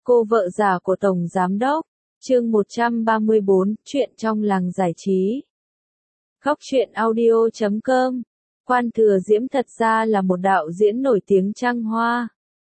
Cô vợ già của Tổng Giám Đốc. Chương 134, chuyện trong làng giải trí. Góc truyện audio.com. Quan Thừa Diễm thật ra là một đạo diễn nổi tiếng trăng hoa.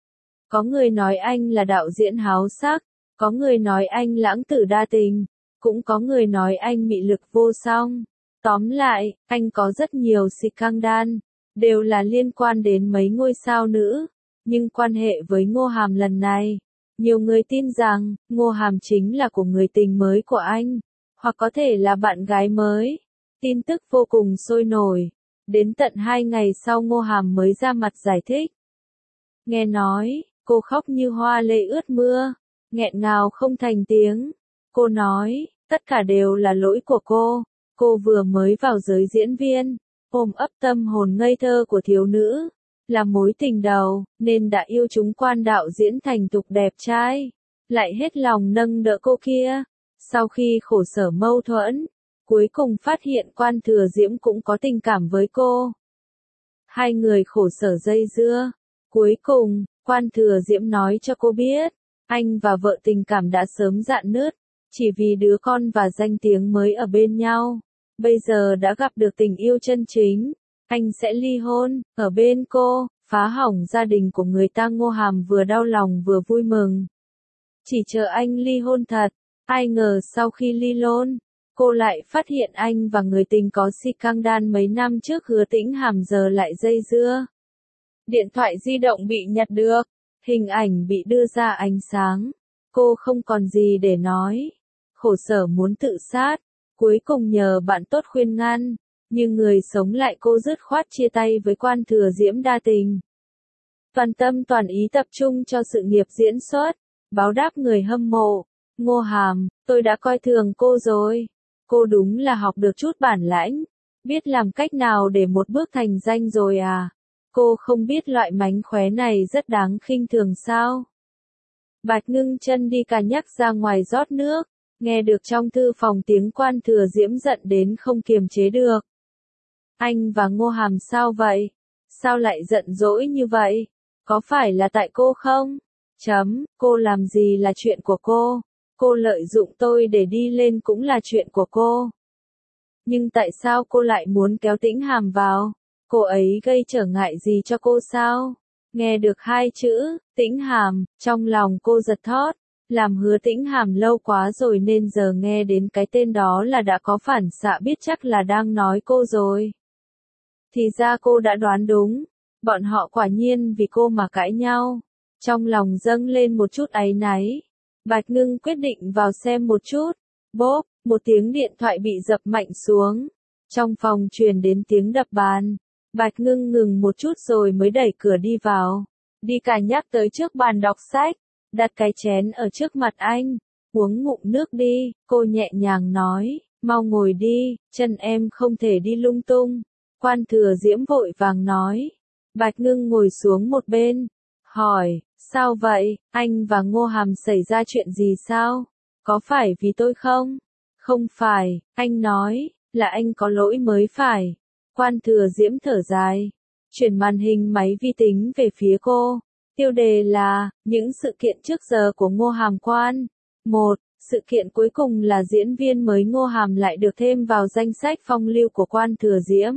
Có người nói anh là đạo diễn háo sắc, có người nói anh lãng tử đa tình, cũng có người nói anh mị lực vô song. Tóm lại, anh có rất nhiều scandal, đều là liên quan đến mấy ngôi sao nữ. Nhưng quan hệ với Ngô Hàm lần này, nhiều người tin rằng, Ngô Hàm chính là của người tình mới của anh, hoặc có thể là bạn gái mới. Tin tức vô cùng sôi nổi. Đến tận 2 ngày sau Ngô Hàm mới ra mặt giải thích. Nghe nói, cô khóc như hoa lê ướt mưa, nghẹn ngào không thành tiếng. Cô nói, tất cả đều là lỗi của cô. Cô vừa mới vào giới diễn viên, ôm ấp tâm hồn ngây thơ của thiếu nữ, là mối tình đầu, nên đã yêu chúng Quan đạo diễn thành thục đẹp trai, lại hết lòng nâng đỡ cô kia. Sau khi khổ sở mâu thuẫn, cuối cùng phát hiện Quan Thừa Diễm cũng có tình cảm với cô. Hai người khổ sở dây dưa. Cuối cùng, Quan Thừa Diễm nói cho cô biết, anh và vợ tình cảm đã sớm rạn nứt, chỉ vì đứa con và danh tiếng mới ở bên nhau. Bây giờ đã gặp được tình yêu chân chính, anh sẽ ly hôn, ở bên cô, phá hỏng gia đình của người ta. Ngô Hàm vừa đau lòng vừa vui mừng. Chỉ chờ anh ly hôn thật, ai ngờ sau khi ly hôn, cô lại phát hiện anh và người tình có scandal mấy năm trước. Hứa Tĩnh Hàm giờ lại dây dưa. Điện thoại di động bị nhặt được, hình ảnh bị đưa ra ánh sáng. Cô không còn gì để nói, khổ sở muốn tự sát, cuối cùng nhờ bạn tốt khuyên ngăn, nhưng người sống lại cô dứt khoát chia tay với Quan Thừa Diễm đa tình. Toàn tâm toàn ý tập trung cho sự nghiệp diễn xuất, báo đáp người hâm mộ. Ngô Hàm, tôi đã coi thường cô rồi. Cô đúng là học được chút bản lãnh, biết làm cách nào để một bước thành danh rồi à. Cô không biết loại mánh khóe này rất đáng khinh thường sao? Bạch ngưng chân đi cà nhắc ra ngoài rót nước, nghe được trong thư phòng tiếng Quan Thừa Diễm giận đến không kiềm chế được. Anh và Ngô Hàm sao vậy? Sao lại giận dỗi như vậy? Có phải là tại cô không? Cô làm gì là chuyện của cô? Cô lợi dụng tôi để đi lên cũng là chuyện của cô. Nhưng tại sao cô lại muốn kéo Tĩnh Hàm vào? Cô ấy gây trở ngại gì cho cô sao? Nghe được hai chữ, Tĩnh Hàm, trong lòng cô giật thót. Làm Hứa Tĩnh Hàm lâu quá rồi nên giờ nghe đến cái tên đó là đã có phản xạ biết chắc là đang nói cô rồi. Thì ra cô đã đoán đúng. Bọn họ quả nhiên vì cô mà cãi nhau. Trong lòng dâng lên một chút áy náy. Bạch Ngưng quyết định vào xem một chút. Bốp, một tiếng điện thoại bị dập mạnh xuống. Trong phòng truyền đến tiếng đập bàn. Bạch Ngưng ngừng một chút rồi mới đẩy cửa đi vào. Đi cả nhắc tới trước bàn đọc sách, đặt cái chén ở trước mặt anh. Uống ngụm nước đi, cô nhẹ nhàng nói, mau ngồi đi, chân em không thể đi lung tung. Quan Thừa Diễm vội vàng nói. Bạch Ngưng ngồi xuống một bên, hỏi, sao vậy, anh và Ngô Hàm xảy ra chuyện gì sao? Có phải vì tôi không? Không phải, anh nói, là anh có lỗi mới phải. Quan Thừa Diễm thở dài, chuyển màn hình máy vi tính về phía cô. Tiêu đề là, những sự kiện trước giờ của Ngô Hàm Quan. 1. Sự kiện cuối cùng là diễn viên mới Ngô Hàm lại được thêm vào danh sách phong lưu của Quan Thừa Diễm.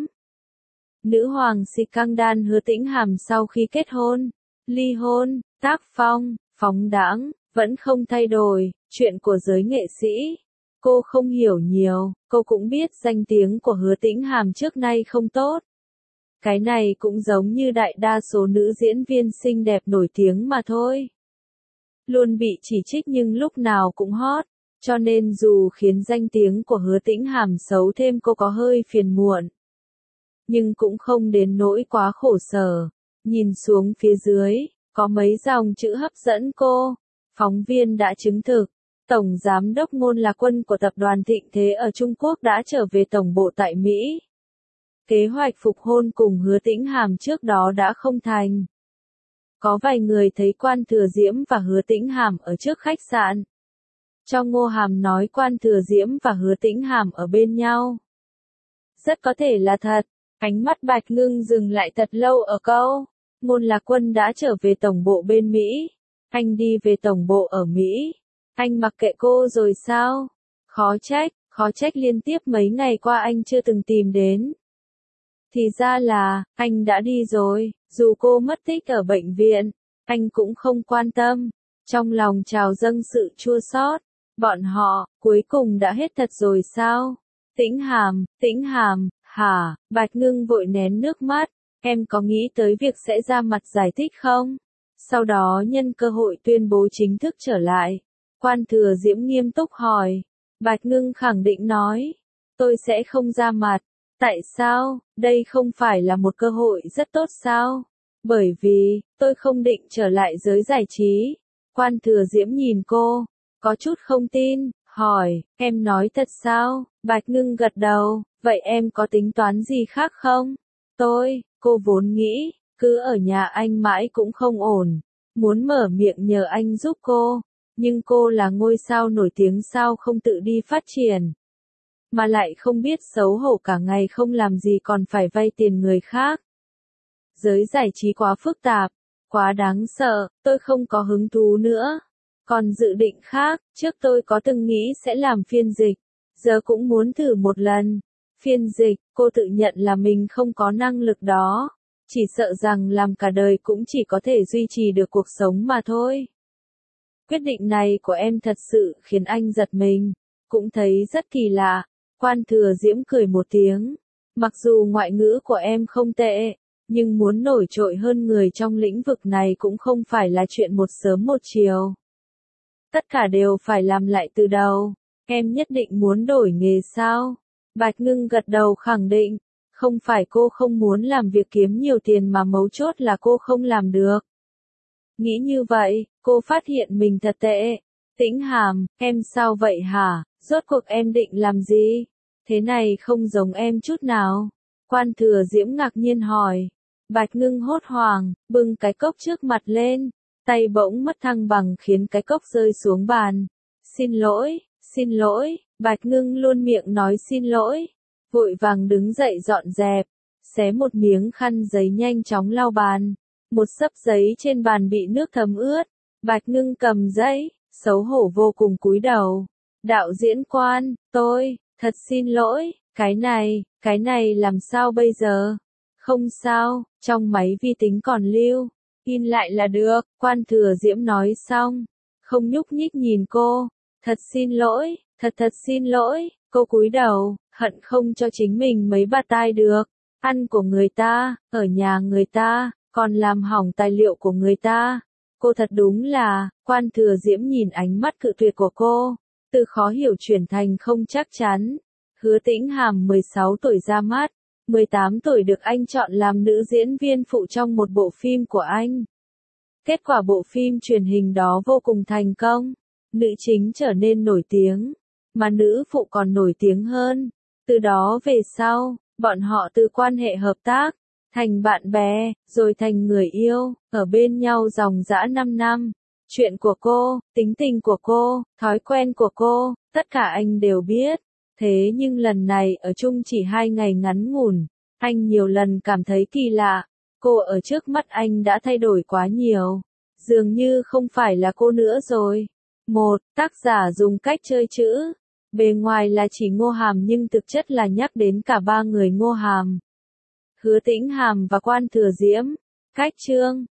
Nữ hoàng scandal Hứa Tĩnh Hàm sau khi kết hôn, ly hôn, tác phong, phóng đãng, vẫn không thay đổi, chuyện của giới nghệ sĩ. Cô không hiểu nhiều, cô cũng biết danh tiếng của Hứa Tĩnh Hàm trước nay không tốt. Cái này cũng giống như đại đa số nữ diễn viên xinh đẹp nổi tiếng mà thôi. Luôn bị chỉ trích nhưng lúc nào cũng hot, cho nên dù khiến danh tiếng của Hứa Tĩnh Hàm xấu thêm cô có hơi phiền muộn. Nhưng cũng không đến nỗi quá khổ sở. Nhìn xuống phía dưới, có mấy dòng chữ hấp dẫn cô. Phóng viên đã chứng thực, Tổng Giám đốc Ngôn Lạc Quân của tập đoàn Thịnh Thế ở Trung Quốc đã trở về tổng bộ tại Mỹ. Kế hoạch phục hôn cùng Hứa Tĩnh Hàm trước đó đã không thành. Có vài người thấy Quan Thừa Diễm và Hứa Tĩnh Hàm ở trước khách sạn. Cho Ngô Hàm nói Quan Thừa Diễm và Hứa Tĩnh Hàm ở bên nhau. Rất có thể là thật. Ánh mắt Bạch Ngưng dừng lại thật lâu ở câu, Ngôn Lạc Quân đã trở về tổng bộ bên Mỹ. Anh đi về tổng bộ ở Mỹ. Anh mặc kệ cô rồi sao? Khó trách liên tiếp mấy ngày qua anh chưa từng tìm đến. Thì ra là, anh đã đi rồi, dù cô mất tích ở bệnh viện, anh cũng không quan tâm. Trong lòng trào dâng sự chua xót. Bọn họ, cuối cùng đã hết thật rồi sao? Tĩnh Hàm, hả? Bạch Ngưng vội nén nước mắt. Em có nghĩ tới việc sẽ ra mặt giải thích không? Sau đó nhân cơ hội tuyên bố chính thức trở lại. Quan Thừa Diễm nghiêm túc hỏi. Bạch Ngưng khẳng định nói. Tôi sẽ không ra mặt. Tại sao? Đây không phải là một cơ hội rất tốt sao? Bởi vì, tôi không định trở lại giới giải trí. Quan Thừa Diễm nhìn cô, có chút không tin, hỏi, em nói thật sao? Bạch Ngưng gật đầu, vậy em có tính toán gì khác không? Cô vốn nghĩ, cứ ở nhà anh mãi cũng không ổn, muốn mở miệng nhờ anh giúp cô, nhưng cô là ngôi sao nổi tiếng sao không tự đi phát triển. Mà lại không biết xấu hổ cả ngày không làm gì còn phải vay tiền người khác. Giới giải trí quá phức tạp, quá đáng sợ, tôi không có hứng thú nữa. Còn dự định khác, trước tôi có từng nghĩ sẽ làm phiên dịch, giờ cũng muốn thử một lần. Phiên dịch, cô tự nhận là mình không có năng lực đó, chỉ sợ rằng làm cả đời cũng chỉ có thể duy trì được cuộc sống mà thôi. Quyết định này của em thật sự khiến anh giật mình, cũng thấy rất kỳ lạ. Quan Thừa Diễm cười một tiếng, mặc dù ngoại ngữ của em không tệ, nhưng muốn nổi trội hơn người trong lĩnh vực này cũng không phải là chuyện một sớm một chiều. Tất cả đều phải làm lại từ đầu. Em nhất định muốn đổi nghề sao? Bạch Ngưng gật đầu khẳng định. Không phải cô không muốn làm việc kiếm nhiều tiền mà mấu chốt là cô không làm được. Nghĩ như vậy, cô phát hiện mình thật tệ. Tĩnh Hàm, em sao vậy hả? Rốt cuộc em định làm gì? Thế này không giống em chút nào. Quan Thừa Diễm ngạc nhiên hỏi. Bạch Ngưng hốt hoảng, bưng cái cốc trước mặt lên. Tay bỗng mất thăng bằng khiến cái cốc rơi xuống bàn. Xin lỗi, Bạch Ngưng luôn miệng nói xin lỗi. Vội vàng đứng dậy dọn dẹp, xé một miếng khăn giấy nhanh chóng lau bàn. Một xấp giấy trên bàn bị nước thấm ướt. Bạch Ngưng cầm giấy, xấu hổ vô cùng cúi đầu. Đạo diễn Quan, tôi, thật xin lỗi, cái này làm sao bây giờ? Không sao, trong máy vi tính còn lưu. In lại là được, Quan Thừa Diễm nói xong, không nhúc nhích nhìn cô, thật xin lỗi, cô cúi đầu, hận không cho chính mình mấy bạt tai được, ăn của người ta, ở nhà người ta, còn làm hỏng tài liệu của người ta, cô thật đúng là, Quan Thừa Diễm nhìn ánh mắt cự tuyệt của cô, từ khó hiểu chuyển thành không chắc chắn. Hứa Tĩnh Hàm 16 tuổi ra mắt. 18 tuổi được anh chọn làm nữ diễn viên phụ trong một bộ phim của anh. Kết quả bộ phim truyền hình đó vô cùng thành công. Nữ chính trở nên nổi tiếng, mà nữ phụ còn nổi tiếng hơn. Từ đó về sau, bọn họ từ quan hệ hợp tác, thành bạn bè, rồi thành người yêu, ở bên nhau dòng dã 5 năm. Chuyện của cô, tính tình của cô, thói quen của cô, tất cả anh đều biết. Thế nhưng lần này ở chung chỉ 2 ngày ngắn ngủn, anh nhiều lần cảm thấy kỳ lạ, cô ở trước mắt anh đã thay đổi quá nhiều, dường như không phải là cô nữa rồi. Tác giả dùng cách chơi chữ, bề ngoài là chỉ Ngô Hàm nhưng thực chất là nhắc đến cả ba người Ngô Hàm. Hứa Tĩnh Hàm và Quan Thừa Diễm. Cách chương